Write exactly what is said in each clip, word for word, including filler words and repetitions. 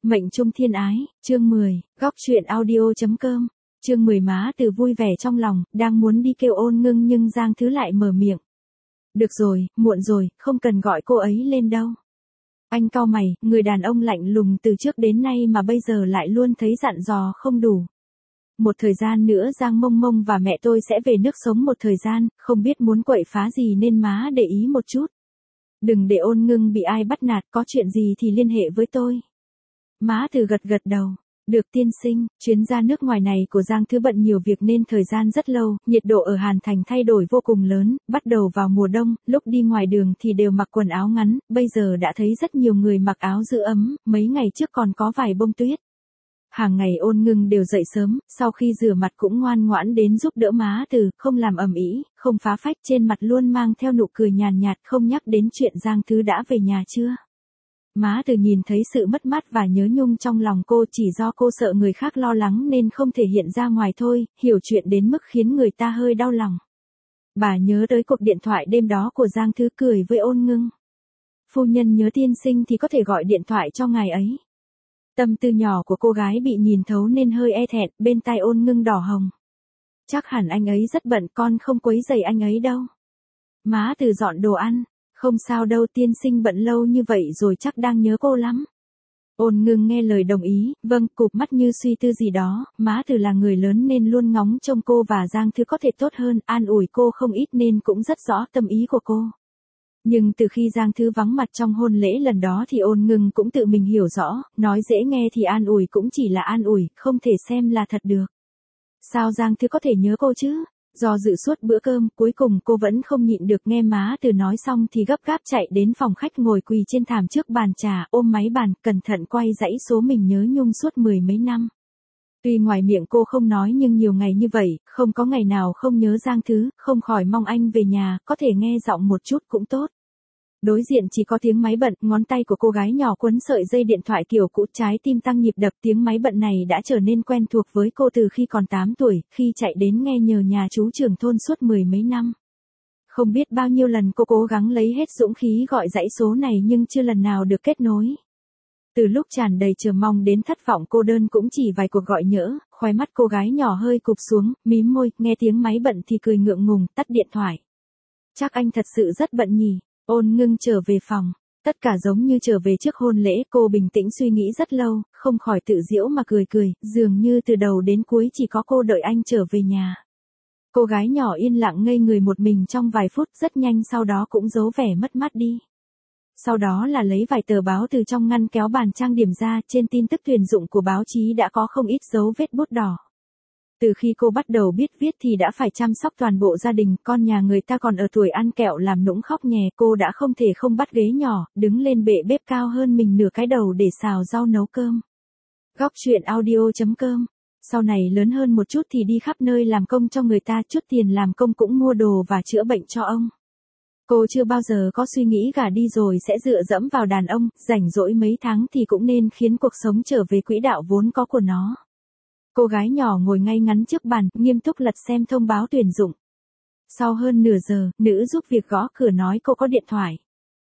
Mệnh trung thiên ái, chương mười, góc truyện audio.com, chương mười má từ vui vẻ trong lòng, đang muốn đi kêu Ôn Ngưng nhưng Giang Thứ lại mở miệng. Được rồi, muộn rồi, không cần gọi cô ấy lên đâu. Anh cau mày, người đàn ông lạnh lùng từ trước đến nay mà bây giờ lại luôn thấy dặn dò không đủ. Một thời gian nữa Giang Mông Mông và mẹ tôi sẽ về nước sống một thời gian, không biết muốn quậy phá gì nên má để ý một chút. Đừng để Ôn Ngưng bị ai bắt nạt, có chuyện gì thì liên hệ với tôi. Má từ gật gật đầu. Được tiên sinh, chuyến ra nước ngoài này của Giang Thứ bận nhiều việc nên thời gian rất lâu, nhiệt độ ở Hàn Thành thay đổi vô cùng lớn, bắt đầu vào mùa đông, lúc đi ngoài đường thì đều mặc quần áo ngắn, bây giờ đã thấy rất nhiều người mặc áo giữ ấm, mấy ngày trước còn có vài bông tuyết. Hàng ngày Ôn Ngưng đều dậy sớm, sau khi rửa mặt cũng ngoan ngoãn đến giúp đỡ má từ, không làm ầm ĩ, không phá phách, trên mặt luôn mang theo nụ cười nhàn nhạt, không nhắc đến chuyện Giang Thứ đã về nhà chưa. Má từ nhìn thấy sự mất mát và nhớ nhung trong lòng cô, chỉ do cô sợ người khác lo lắng nên không thể hiện ra ngoài thôi, hiểu chuyện đến mức khiến người ta hơi đau lòng. Bà nhớ tới cuộc điện thoại đêm đó của Giang Thứ, cười với Ôn Ngưng. Phu nhân nhớ tiên sinh thì có thể gọi điện thoại cho ngài ấy. Tâm tư nhỏ của cô gái bị nhìn thấu nên hơi e thẹn, bên tai Ôn Ngưng đỏ hồng. Chắc hẳn anh ấy rất bận, con không quấy rầy anh ấy đâu. Má từ dọn đồ ăn. Không sao đâu, tiên sinh bận lâu như vậy rồi chắc đang nhớ cô lắm. Ôn Ngưng nghe lời đồng ý, vâng, cụp mắt như suy tư gì đó, má từ là người lớn nên luôn ngóng trông cô và Giang Thứ có thể tốt hơn, an ủi cô không ít nên cũng rất rõ tâm ý của cô. Nhưng từ khi Giang Thứ vắng mặt trong hôn lễ lần đó thì Ôn Ngưng cũng tự mình hiểu rõ, nói dễ nghe thì an ủi cũng chỉ là an ủi, không thể xem là thật được. Sao Giang Thứ có thể nhớ cô chứ? Do dự suốt bữa cơm, cuối cùng cô vẫn không nhịn được, nghe má từ nói xong thì gấp gáp chạy đến phòng khách ngồi quỳ trên thảm trước bàn trà, ôm máy bàn, cẩn thận quay dãy số mình nhớ nhung suốt mười mấy năm. Tuy ngoài miệng cô không nói nhưng nhiều ngày như vậy, không có ngày nào không nhớ Giang Thứ, không khỏi mong anh về nhà, có thể nghe giọng một chút cũng tốt. Đối diện chỉ có tiếng máy bận, ngón tay của cô gái nhỏ quấn sợi dây điện thoại kiểu cũ, trái tim tăng nhịp đập, tiếng máy bận này đã trở nên quen thuộc với cô từ khi còn tám tuổi, khi chạy đến nghe nhờ nhà chú trưởng thôn suốt mười mấy năm. Không biết bao nhiêu lần cô cố gắng lấy hết dũng khí gọi dãy số này nhưng chưa lần nào được kết nối. Từ lúc tràn đầy chờ mong đến thất vọng cô đơn cũng chỉ vài cuộc gọi nhỡ, khóe mắt cô gái nhỏ hơi cụp xuống, mím môi, nghe tiếng máy bận thì cười ngượng ngùng, tắt điện thoại. Chắc anh thật sự rất bận nhỉ. Ôn Ngưng trở về phòng, tất cả giống như trở về trước hôn lễ, cô bình tĩnh suy nghĩ rất lâu, không khỏi tự giễu mà cười cười, dường như từ đầu đến cuối chỉ có cô đợi anh trở về nhà. Cô gái nhỏ yên lặng ngây người một mình trong vài phút, rất nhanh sau đó cũng giấu vẻ mất mát đi. Sau đó là lấy vài tờ báo từ trong ngăn kéo bàn trang điểm ra, trên tin tức tuyển dụng của báo chí đã có không ít dấu vết bút đỏ. Từ khi cô bắt đầu biết viết thì đã phải chăm sóc toàn bộ gia đình, con nhà người ta còn ở tuổi ăn kẹo làm nũng khóc nhè, cô đã không thể không bắt ghế nhỏ, đứng lên bệ bếp cao hơn mình nửa cái đầu để xào rau nấu cơm. Góc truyện audio.com. Sau này lớn hơn một chút thì đi khắp nơi làm công cho người ta, chút tiền làm công cũng mua đồ và chữa bệnh cho ông. Cô chưa bao giờ có suy nghĩ gả đi rồi sẽ dựa dẫm vào đàn ông, rảnh rỗi mấy tháng thì cũng nên khiến cuộc sống trở về quỹ đạo vốn có của nó. Cô gái nhỏ ngồi ngay ngắn trước bàn, nghiêm túc lật xem thông báo tuyển dụng. Sau hơn nửa giờ, nữ giúp việc gõ cửa nói cô có điện thoại.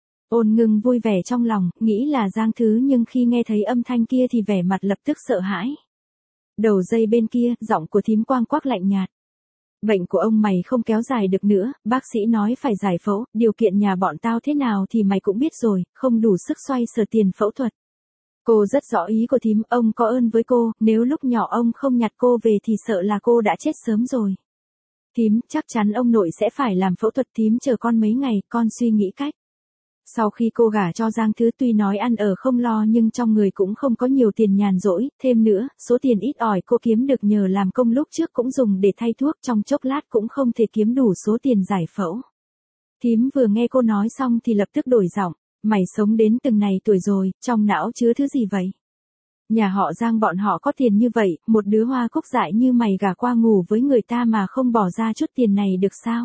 Ôn Ngưng vui vẻ trong lòng, nghĩ là Giang Thứ nhưng khi nghe thấy âm thanh kia thì vẻ mặt lập tức sợ hãi. Đầu dây bên kia, giọng của thím quang quắc lạnh nhạt. Bệnh của ông mày không kéo dài được nữa, bác sĩ nói phải giải phẫu, điều kiện nhà bọn tao thế nào thì mày cũng biết rồi, không đủ sức xoay sở tiền phẫu thuật. Cô rất rõ ý của thím, ông có ơn với cô, nếu lúc nhỏ ông không nhặt cô về thì sợ là cô đã chết sớm rồi. Thím, chắc chắn ông nội sẽ phải làm phẫu thuật, thím chờ con mấy ngày, con suy nghĩ cách. Sau khi cô gả cho Giang Thứ tuy nói ăn ở không lo nhưng trong người cũng không có nhiều tiền nhàn rỗi, thêm nữa, số tiền ít ỏi cô kiếm được nhờ làm công lúc trước cũng dùng để thay thuốc, trong chốc lát cũng không thể kiếm đủ số tiền giải phẫu. Thím vừa nghe cô nói xong thì lập tức đổi giọng. Mày sống đến từng này tuổi rồi, trong não chứa thứ gì vậy? Nhà họ Giang bọn họ có tiền như vậy, một đứa hoa cúc dại như mày gả qua ngủ với người ta mà không bỏ ra chút tiền này được sao?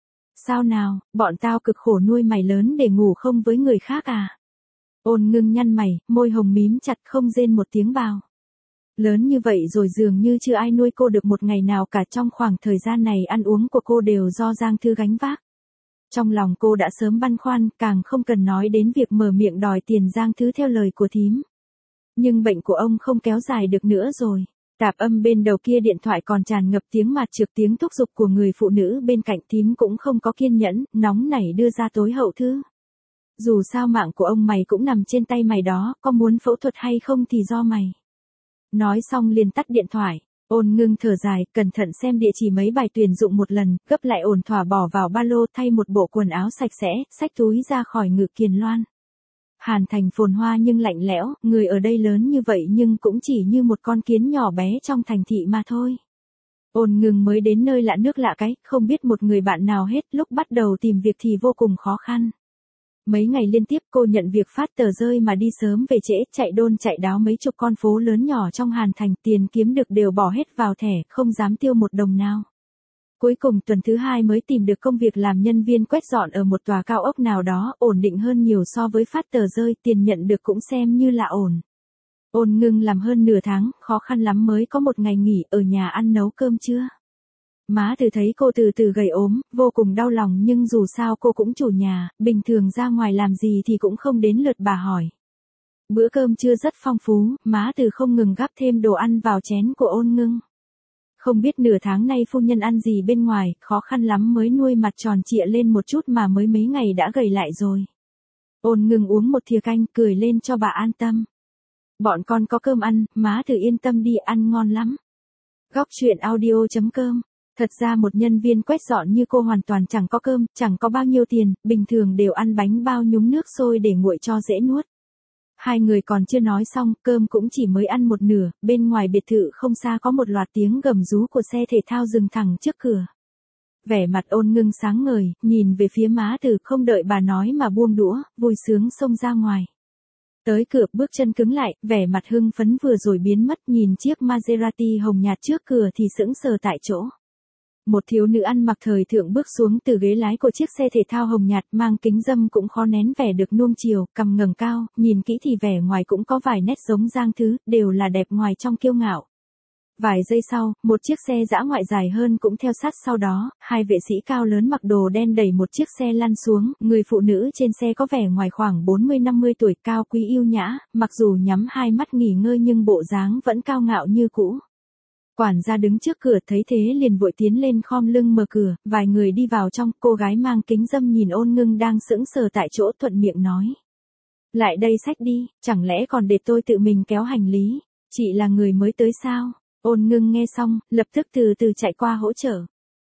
Sao nào, bọn tao cực khổ nuôi mày lớn để ngủ không với người khác à? Ôn Ngưng nhăn mày, môi hồng mím chặt không rên một tiếng bào. Lớn như vậy rồi dường như chưa ai nuôi cô được một ngày nào cả, trong khoảng thời gian này ăn uống của cô đều do Giang Thư gánh vác. Trong lòng cô đã sớm băn khoăn, càng không cần nói đến việc mở miệng đòi tiền Giang Thứ theo lời của thím. Nhưng bệnh của ông không kéo dài được nữa rồi. Tạp âm bên đầu kia điện thoại còn tràn ngập tiếng mạt trược, tiếng thúc giục của người phụ nữ bên cạnh. Thím cũng không có kiên nhẫn, nóng nảy đưa ra tối hậu thư. Dù sao mạng của ông mày cũng nằm trên tay mày đó, có muốn phẫu thuật hay không thì do mày. Nói xong liền tắt điện thoại. Ôn Ngưng thở dài, cẩn thận xem địa chỉ mấy bài tuyển dụng một lần, gấp lại ổn thỏa bỏ vào ba lô, thay một bộ quần áo sạch sẽ, xách túi ra khỏi Ngự Kiền Loan. Hàn Thành phồn hoa nhưng lạnh lẽo, người ở đây lớn như vậy nhưng cũng chỉ như một con kiến nhỏ bé trong thành thị mà thôi. Ôn Ngưng mới đến nơi lạ nước lạ cái, không biết một người bạn nào hết, lúc bắt đầu tìm việc thì vô cùng khó khăn. Mấy ngày liên tiếp cô nhận việc phát tờ rơi mà đi sớm về trễ, chạy đôn chạy đáo mấy chục con phố lớn nhỏ trong Hàn Thành, tiền kiếm được đều bỏ hết vào thẻ, không dám tiêu một đồng nào. Cuối cùng tuần thứ hai mới tìm được công việc làm nhân viên quét dọn ở một tòa cao ốc nào đó, ổn định hơn nhiều so với phát tờ rơi, tiền nhận được cũng xem như là ổn. Ôn Ngưng làm hơn nửa tháng, khó khăn lắm mới có một ngày nghỉ, ở nhà ăn nấu cơm trưa. Má Từ thấy cô từ từ gầy ốm, vô cùng đau lòng, nhưng dù sao cô cũng chủ nhà, bình thường ra ngoài làm gì thì cũng không đến lượt bà hỏi. Bữa cơm trưa rất phong phú, má Từ không ngừng gắp thêm đồ ăn vào chén của Ôn Ngưng. Không biết nửa tháng nay phu nhân ăn gì bên ngoài, khó khăn lắm mới nuôi mặt tròn trịa lên một chút mà mới mấy ngày đã gầy lại rồi. Ôn Ngưng uống một thìa canh, cười lên cho bà an tâm. Bọn con có cơm ăn, má Từ yên tâm đi, ăn ngon lắm. Góc truyện audio chấm com. Thật ra một nhân viên quét dọn như cô hoàn toàn chẳng có cơm, chẳng có bao nhiêu tiền, bình thường đều ăn bánh bao nhúng nước sôi để nguội cho dễ nuốt. Hai người còn chưa nói xong, cơm cũng chỉ mới ăn một nửa, bên ngoài biệt thự không xa có một loạt tiếng gầm rú của xe thể thao dừng thẳng trước cửa. Vẻ mặt Ôn Ngưng sáng ngời, nhìn về phía má Từ, không đợi bà nói mà buông đũa, vui sướng xông ra ngoài. Tới cửa, bước chân cứng lại, vẻ mặt hưng phấn vừa rồi biến mất, nhìn chiếc Maserati hồng nhạt trước cửa thì sững sờ tại chỗ. Một thiếu nữ ăn mặc thời thượng bước xuống từ ghế lái của chiếc xe thể thao hồng nhạt, mang kính râm cũng khó nén vẻ được nuông chiều, cằm ngẩng cao, nhìn kỹ thì vẻ ngoài cũng có vài nét giống Giang Thứ, đều là đẹp ngoài trong kiêu ngạo. Vài giây sau, một chiếc xe dã ngoại dài hơn cũng theo sát sau đó, hai vệ sĩ cao lớn mặc đồ đen đẩy một chiếc xe lăn xuống, người phụ nữ trên xe có vẻ ngoài khoảng bốn mươi năm mươi tuổi, cao quý yêu nhã, mặc dù nhắm hai mắt nghỉ ngơi nhưng bộ dáng vẫn cao ngạo như cũ. Quản gia đứng trước cửa thấy thế liền vội tiến lên khom lưng mở cửa, vài người đi vào trong, cô gái mang kính râm nhìn Ôn Ngưng đang sững sờ tại chỗ thuận miệng nói. Lại đây xách đi, chẳng lẽ còn để tôi tự mình kéo hành lý, chị là người mới tới sao? Ôn Ngưng nghe xong, lập tức từ từ chạy qua hỗ trợ.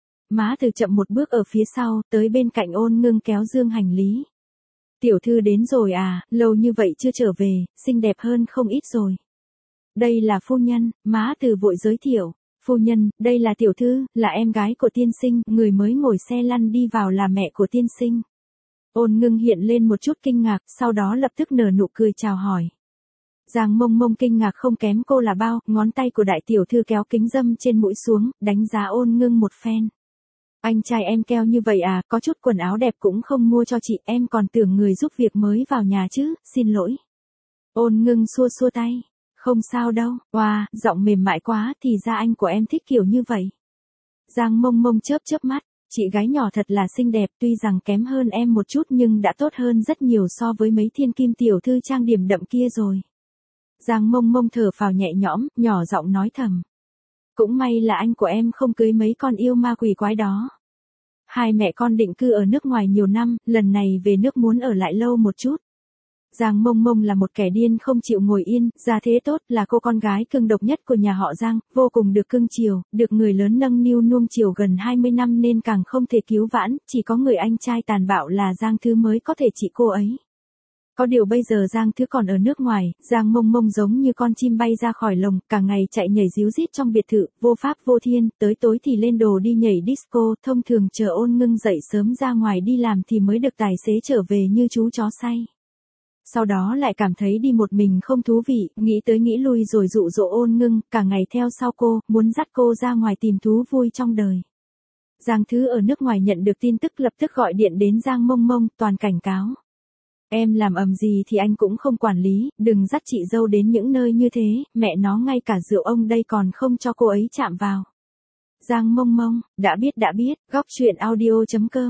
Má Từ chậm một bước ở phía sau, tới bên cạnh Ôn Ngưng kéo dương hành lý. Tiểu thư đến rồi à, lâu như vậy chưa trở về, xinh đẹp hơn không ít rồi. Đây là phu nhân, má Từ vội giới thiệu. Phu nhân, đây là tiểu thư, là em gái của tiên sinh, người mới ngồi xe lăn đi vào là mẹ của tiên sinh. Ôn Ngưng hiện lên một chút kinh ngạc, sau đó lập tức nở nụ cười chào hỏi. Giang Mông Mông kinh ngạc không kém cô là bao, ngón tay của đại tiểu thư kéo kính râm trên mũi xuống, đánh giá Ôn Ngưng một phen. Anh trai em keo như vậy à, có chút quần áo đẹp cũng không mua cho chị, em còn tưởng người giúp việc mới vào nhà chứ, xin lỗi. Ôn Ngưng xua xua tay. Không sao đâu, oa, wow, giọng mềm mại quá, thì ra anh của em thích kiểu như vậy. Giang Mông Mông chớp chớp mắt, chị gái nhỏ thật là xinh đẹp, tuy rằng kém hơn em một chút nhưng đã tốt hơn rất nhiều so với mấy thiên kim tiểu thư trang điểm đậm kia rồi. Giang Mông Mông thở phào nhẹ nhõm, nhỏ giọng nói thầm. Cũng may là anh của em không cưới mấy con yêu ma quỷ quái đó. Hai mẹ con định cư ở nước ngoài nhiều năm, lần này về nước muốn ở lại lâu một chút. Giang Mông Mông là một kẻ điên không chịu ngồi yên, gia thế tốt, là cô con gái cưng độc nhất của nhà họ Giang, vô cùng được cưng chiều, được người lớn nâng niu nuông chiều gần hai mươi năm nên càng không thể cứu vãn, chỉ có người anh trai tàn bạo là Giang Thứ mới có thể trị cô ấy. Có điều bây giờ Giang Thứ còn ở nước ngoài, Giang Mông Mông giống như con chim bay ra khỏi lồng, cả ngày chạy nhảy ríu rít trong biệt thự, vô pháp vô thiên, tới tối thì lên đồ đi nhảy disco, thông thường chờ Ôn Ngưng dậy sớm ra ngoài đi làm thì mới được tài xế trở về như chú chó say. Sau đó lại cảm thấy đi một mình không thú vị, nghĩ tới nghĩ lui rồi dụ dỗ Ôn Ngưng, cả ngày theo sau cô, muốn dắt cô ra ngoài tìm thú vui trong đời. Giang Thứ ở nước ngoài nhận được tin tức lập tức gọi điện đến Giang Mông Mông, toàn cảnh cáo. Em làm ầm gì thì anh cũng không quản lý, đừng dắt chị dâu đến những nơi như thế, mẹ nó ngay cả rượu ông đây còn không cho cô ấy chạm vào. Giang Mông Mông, đã biết đã biết, góc truyện audio chấm com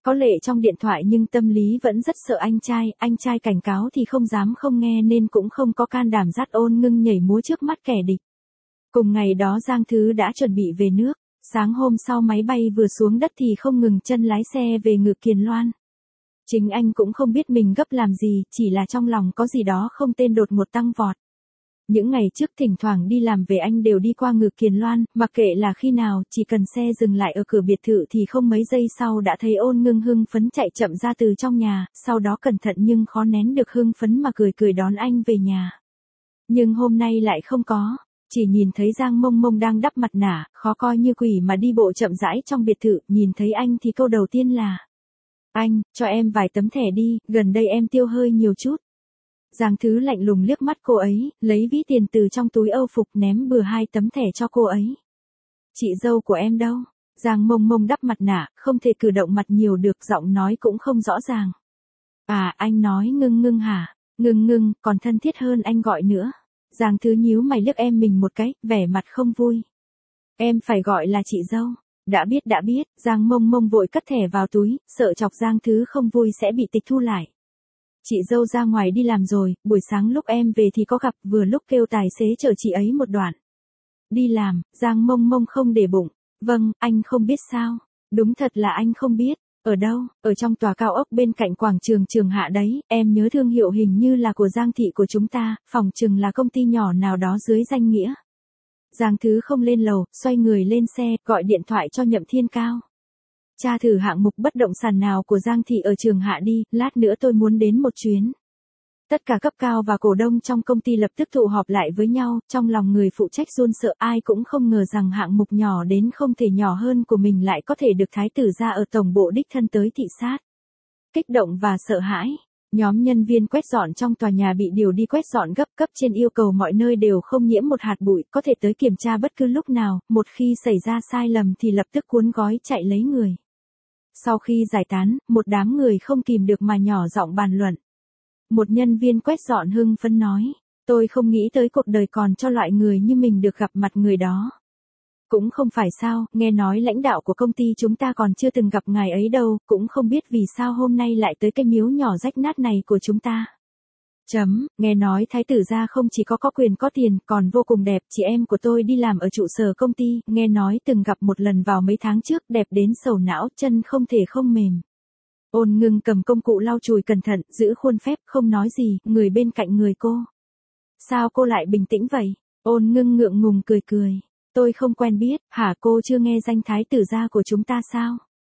Có lệ trong điện thoại nhưng tâm lý vẫn rất sợ anh trai, anh trai cảnh cáo thì không dám không nghe nên cũng không có can đảm dắt Ôn Ngưng nhảy múa trước mắt kẻ địch. Cùng ngày đó Giang Thứ đã chuẩn bị về nước, sáng hôm sau máy bay vừa xuống đất thì không ngừng chân lái xe về Ngự Kiền Loan. Chính anh cũng không biết mình gấp làm gì, chỉ là trong lòng có gì đó không tên đột ngột tăng vọt. Những ngày trước thỉnh thoảng đi làm về anh đều đi qua Ngự Kiền Loan, mặc kệ là khi nào, chỉ cần xe dừng lại ở cửa biệt thự thì không mấy giây sau đã thấy Ôn Ngưng hưng phấn chạy chậm ra từ trong nhà, sau đó cẩn thận nhưng khó nén được hưng phấn mà cười cười đón anh về nhà. Nhưng hôm nay lại không có, chỉ nhìn thấy Giang Mông Mông đang đắp mặt nạ, khó coi như quỷ mà đi bộ chậm rãi trong biệt thự, nhìn thấy anh thì câu đầu tiên là: "Anh, cho em vài tấm thẻ đi, gần đây em tiêu hơi nhiều chút." Giang Thứ lạnh lùng liếc mắt cô ấy, lấy ví tiền từ trong túi âu phục ném bừa hai tấm thẻ cho cô ấy. "Chị dâu của em đâu?" Giang Mông Mông đắp mặt nạ, không thể cử động mặt nhiều được, giọng nói cũng không rõ ràng. "À, anh nói Ngưng Ngưng hả? Ngưng Ngưng, còn thân thiết hơn anh gọi nữa." Giang Thứ nhíu mày liếc em mình một cái, vẻ mặt không vui. "Em phải gọi là chị dâu." "Đã biết đã biết." Giang Mông Mông vội cất thẻ vào túi, sợ chọc Giang Thứ không vui sẽ bị tịch thu lại. "Chị dâu ra ngoài đi làm rồi, buổi sáng lúc em về thì có gặp, vừa lúc kêu tài xế chở chị ấy một đoạn." "Đi làm?" Giang Mông Mông không để bụng. "Vâng, anh không biết sao?" "Đúng thật là anh không biết." "Ở đâu?" "Ở trong tòa cao ốc bên cạnh quảng trường Trường Hạ đấy, em nhớ thương hiệu hình như là của Giang thị của chúng ta, phỏng chừng là công ty nhỏ nào đó dưới danh nghĩa." Giang Thứ không lên lầu, xoay người lên xe, gọi điện thoại cho Nhậm Thiên Cao. "Tra thử hạng mục bất động sản nào của Giang thị ở Trường Hạ đi, lát nữa tôi muốn đến một chuyến." Tất cả cấp cao và cổ đông trong công ty lập tức tụ họp lại với nhau, trong lòng người phụ trách run sợ, ai cũng không ngờ rằng hạng mục nhỏ đến không thể nhỏ hơn của mình lại có thể được thái tử gia ở tổng bộ đích thân tới thị sát. Kích động và sợ hãi, nhóm nhân viên quét dọn trong tòa nhà bị điều đi quét dọn gấp, cấp trên yêu cầu mọi nơi đều không nhiễm một hạt bụi, có thể tới kiểm tra bất cứ lúc nào, một khi xảy ra sai lầm thì lập tức cuốn gói chạy lấy người. Sau khi giải tán, một đám người không kìm được mà nhỏ giọng bàn luận. Một nhân viên quét dọn hưng phấn nói: "Tôi không nghĩ tới cuộc đời còn cho loại người như mình được gặp mặt người đó." "Cũng không phải sao, nghe nói lãnh đạo của công ty chúng ta còn chưa từng gặp ngài ấy đâu, cũng không biết vì sao hôm nay lại tới cái miếu nhỏ rách nát này của chúng ta." Chấm, nghe nói thái tử gia không chỉ có có quyền có tiền, còn vô cùng đẹp, chị em của tôi đi làm ở trụ sở công ty, nghe nói từng gặp một lần vào mấy tháng trước, đẹp đến sầu não, chân không thể không mềm. Ôn Ngưng cầm công cụ lau chùi cẩn thận, giữ khuôn phép, không nói gì, người bên cạnh người cô. "Sao cô lại bình tĩnh vậy?" Ôn Ngưng ngượng ngùng cười cười. "Tôi không quen biết." "Hả, cô chưa nghe danh thái tử gia của chúng ta sao?"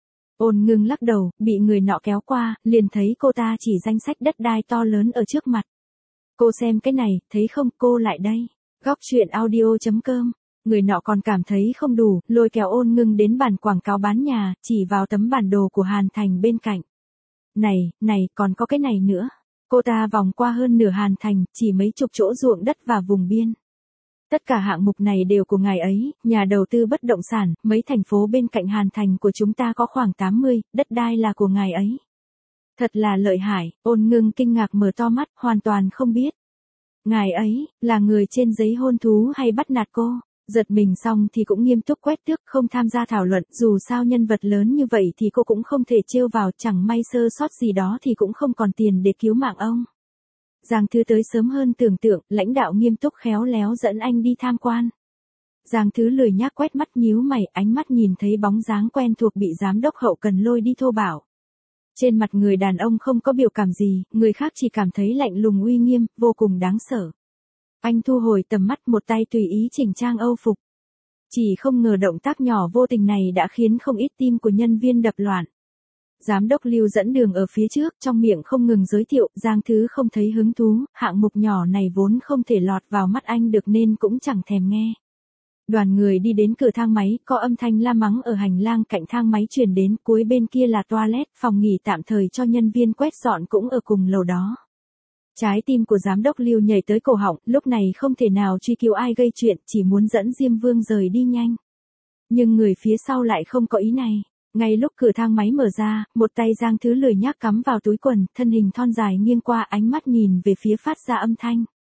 Ôn Ngưng lắc đầu, bị người nọ kéo qua, liền thấy cô ta chỉ danh sách đất đai to lớn ở trước mặt. "Cô xem cái này, thấy không, cô lại đây." Góc truyện audio chấm com. Người nọ còn cảm thấy không đủ, lôi kéo Ôn Ngưng đến bàn quảng cáo bán nhà, chỉ vào tấm bản đồ của Hàn Thành bên cạnh. "Này, này, còn có cái này nữa." Cô ta vòng qua hơn nửa Hàn Thành, chỉ mấy chục chỗ ruộng đất và vùng biên. "Tất cả hạng mục này đều của ngài ấy, nhà đầu tư bất động sản, mấy thành phố bên cạnh Hàn Thành của chúng ta có khoảng tám mươi, đất đai là của ngài ấy." "Thật là lợi hại." Ôn Ngưng kinh ngạc mở to mắt, hoàn toàn không biết. "Ngài ấy, là người trên giấy hôn thú hay bắt nạt cô?" Giật mình xong thì cũng nghiêm túc quét tước, không tham gia thảo luận, dù sao nhân vật lớn như vậy thì cô cũng không thể trêu vào, chẳng may sơ sót gì đó thì cũng không còn tiền để cứu mạng ông. Giang Thứ tới sớm hơn tưởng tượng, lãnh đạo nghiêm túc khéo léo dẫn anh đi tham quan. Giang Thứ lười nhác quét mắt nhíu mày, ánh mắt nhìn thấy bóng dáng quen thuộc bị giám đốc hậu cần lôi đi thô bạo. Trên mặt người đàn ông không có biểu cảm gì, người khác chỉ cảm thấy lạnh lùng uy nghiêm, vô cùng đáng sợ. Anh thu hồi tầm mắt, một tay tùy ý chỉnh trang âu phục. Chỉ không ngờ động tác nhỏ vô tình này đã khiến không ít tim của nhân viên đập loạn. Giám đốc Lưu dẫn đường ở phía trước, trong miệng không ngừng giới thiệu, Giang Thứ không thấy hứng thú, hạng mục nhỏ này vốn không thể lọt vào mắt anh được nên cũng chẳng thèm nghe. Đoàn người đi đến cửa thang máy, có âm thanh la mắng ở hành lang cạnh thang máy truyền đến, cuối bên kia là toilet, phòng nghỉ tạm thời cho nhân viên quét dọn cũng ở cùng lầu đó. Trái tim của giám đốc Lưu nhảy tới cổ họng, lúc này không thể nào truy cứu ai gây chuyện, chỉ muốn dẫn Diêm Vương rời đi nhanh. Nhưng người phía sau lại không có ý này. Ngay lúc cửa thang máy mở ra, một tay Giang Thứ lười nhác cắm vào túi quần, thân hình thon dài nghiêng qua, ánh mắt nhìn về phía phát ra âm thanh.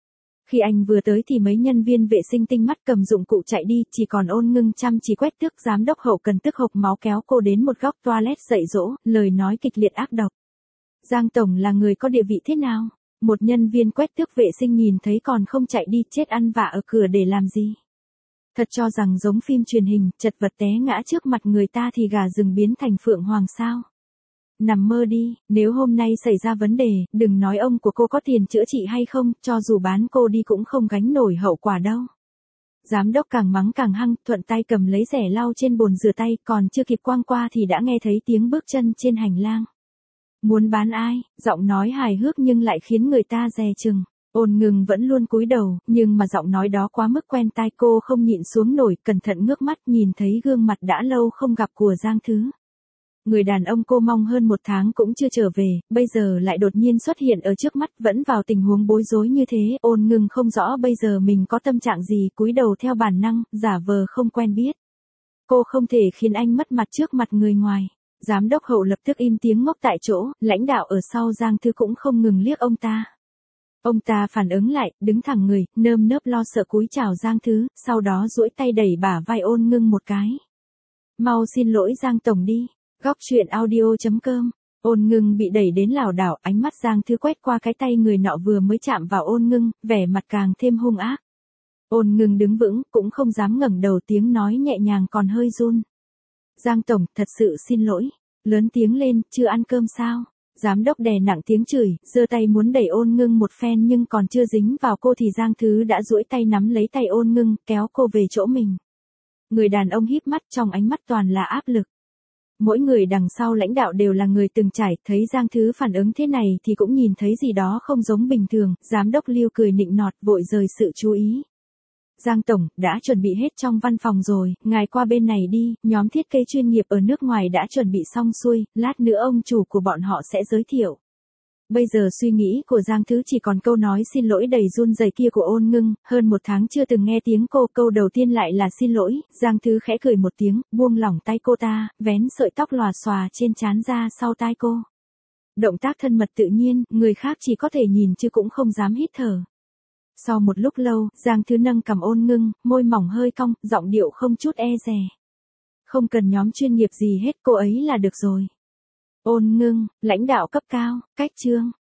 Khi anh vừa tới thì mấy nhân viên vệ sinh tinh mắt cầm dụng cụ chạy đi, chỉ còn Ôn Ngưng chăm chỉ quét tước. Giám đốc hậu cần tức hộc máu kéo cô đến một góc toilet dạy dỗ, lời nói kịch liệt ác độc. Giang tổng là người có địa vị thế nào? Một nhân viên quét tước vệ sinh nhìn thấy còn không chạy đi, chết ăn vạ ở cửa để làm gì? Thật cho rằng giống phim truyền hình, chật vật té ngã trước mặt người ta thì gà rừng biến thành phượng hoàng sao? Nằm mơ đi, nếu hôm nay xảy ra vấn đề, đừng nói ông của cô có tiền chữa trị hay không, cho dù bán cô đi cũng không gánh nổi hậu quả đâu. Giám đốc càng mắng càng hăng, thuận tay cầm lấy rẻ lau trên bồn rửa tay, còn chưa kịp quăng qua thì đã nghe thấy tiếng bước chân trên hành lang. Muốn bán ai? Giọng nói hài hước nhưng lại khiến người ta dè chừng. Ôn Ngưng vẫn luôn cúi đầu, nhưng mà giọng nói đó quá mức quen tai, cô không nhịn xuống nổi, cẩn thận ngước mắt nhìn thấy gương mặt đã lâu không gặp của Giang Thứ. Người đàn ông cô mong hơn một tháng cũng chưa trở về, bây giờ lại đột nhiên xuất hiện ở trước mắt, vẫn vào tình huống bối rối như thế. Ôn Ngưng không rõ bây giờ mình có tâm trạng gì, cúi đầu theo bản năng, giả vờ không quen biết. Cô không thể khiến anh mất mặt trước mặt người ngoài. Giám đốc hậu lập tức im tiếng ngốc tại chỗ, lãnh đạo ở sau Giang Thứ cũng không ngừng liếc ông ta. Ông ta phản ứng lại, đứng thẳng người, nơm nớp lo sợ cúi chào Giang Thứ, sau đó duỗi tay đẩy bả vai Ôn Ngưng một cái. Mau xin lỗi Giang tổng đi. Góc truyện audio chấm com. Ôn Ngưng bị đẩy đến lảo đảo, ánh mắt Giang Thứ quét qua cái tay người nọ vừa mới chạm vào Ôn Ngưng, vẻ mặt càng thêm hung ác. Ôn Ngưng đứng vững, cũng không dám ngẩng đầu, tiếng nói nhẹ nhàng còn hơi run. Giang tổng, thật sự xin lỗi. Lớn tiếng lên, chưa ăn cơm sao? Giám đốc đè nặng tiếng chửi, giơ tay muốn đẩy Ôn Ngưng một phen nhưng còn chưa dính vào cô thì Giang Thứ đã duỗi tay nắm lấy tay Ôn Ngưng, kéo cô về chỗ mình. Người đàn ông híp mắt, trong ánh mắt toàn là áp lực. Mỗi người đằng sau lãnh đạo đều là người từng trải, thấy Giang Thứ phản ứng thế này thì cũng nhìn thấy gì đó không giống bình thường. Giám đốc Lưu cười nịnh nọt, vội rời sự chú ý. Giang tổng, đã chuẩn bị hết trong văn phòng rồi, ngài qua bên này đi, nhóm thiết kế chuyên nghiệp ở nước ngoài đã chuẩn bị xong xuôi, lát nữa ông chủ của bọn họ sẽ giới thiệu. Bây giờ suy nghĩ của Giang Thứ chỉ còn câu nói xin lỗi đầy run rẩy kia của Ôn Ngưng, hơn một tháng chưa từng nghe tiếng cô, câu đầu tiên lại là xin lỗi. Giang Thứ khẽ cười một tiếng, buông lỏng tay cô ta, vén sợi tóc lòa xòa trên trán ra sau tai cô. Động tác thân mật tự nhiên, người khác chỉ có thể nhìn chứ cũng không dám hít thở. Sau một lúc lâu, Giang Thứ nâng cằm Ôn Ngưng, môi mỏng hơi cong, giọng điệu không chút e dè. Không cần nhóm chuyên nghiệp gì hết, cô ấy là được rồi. Ôn Ngưng, lãnh đạo cấp cao, cách chương.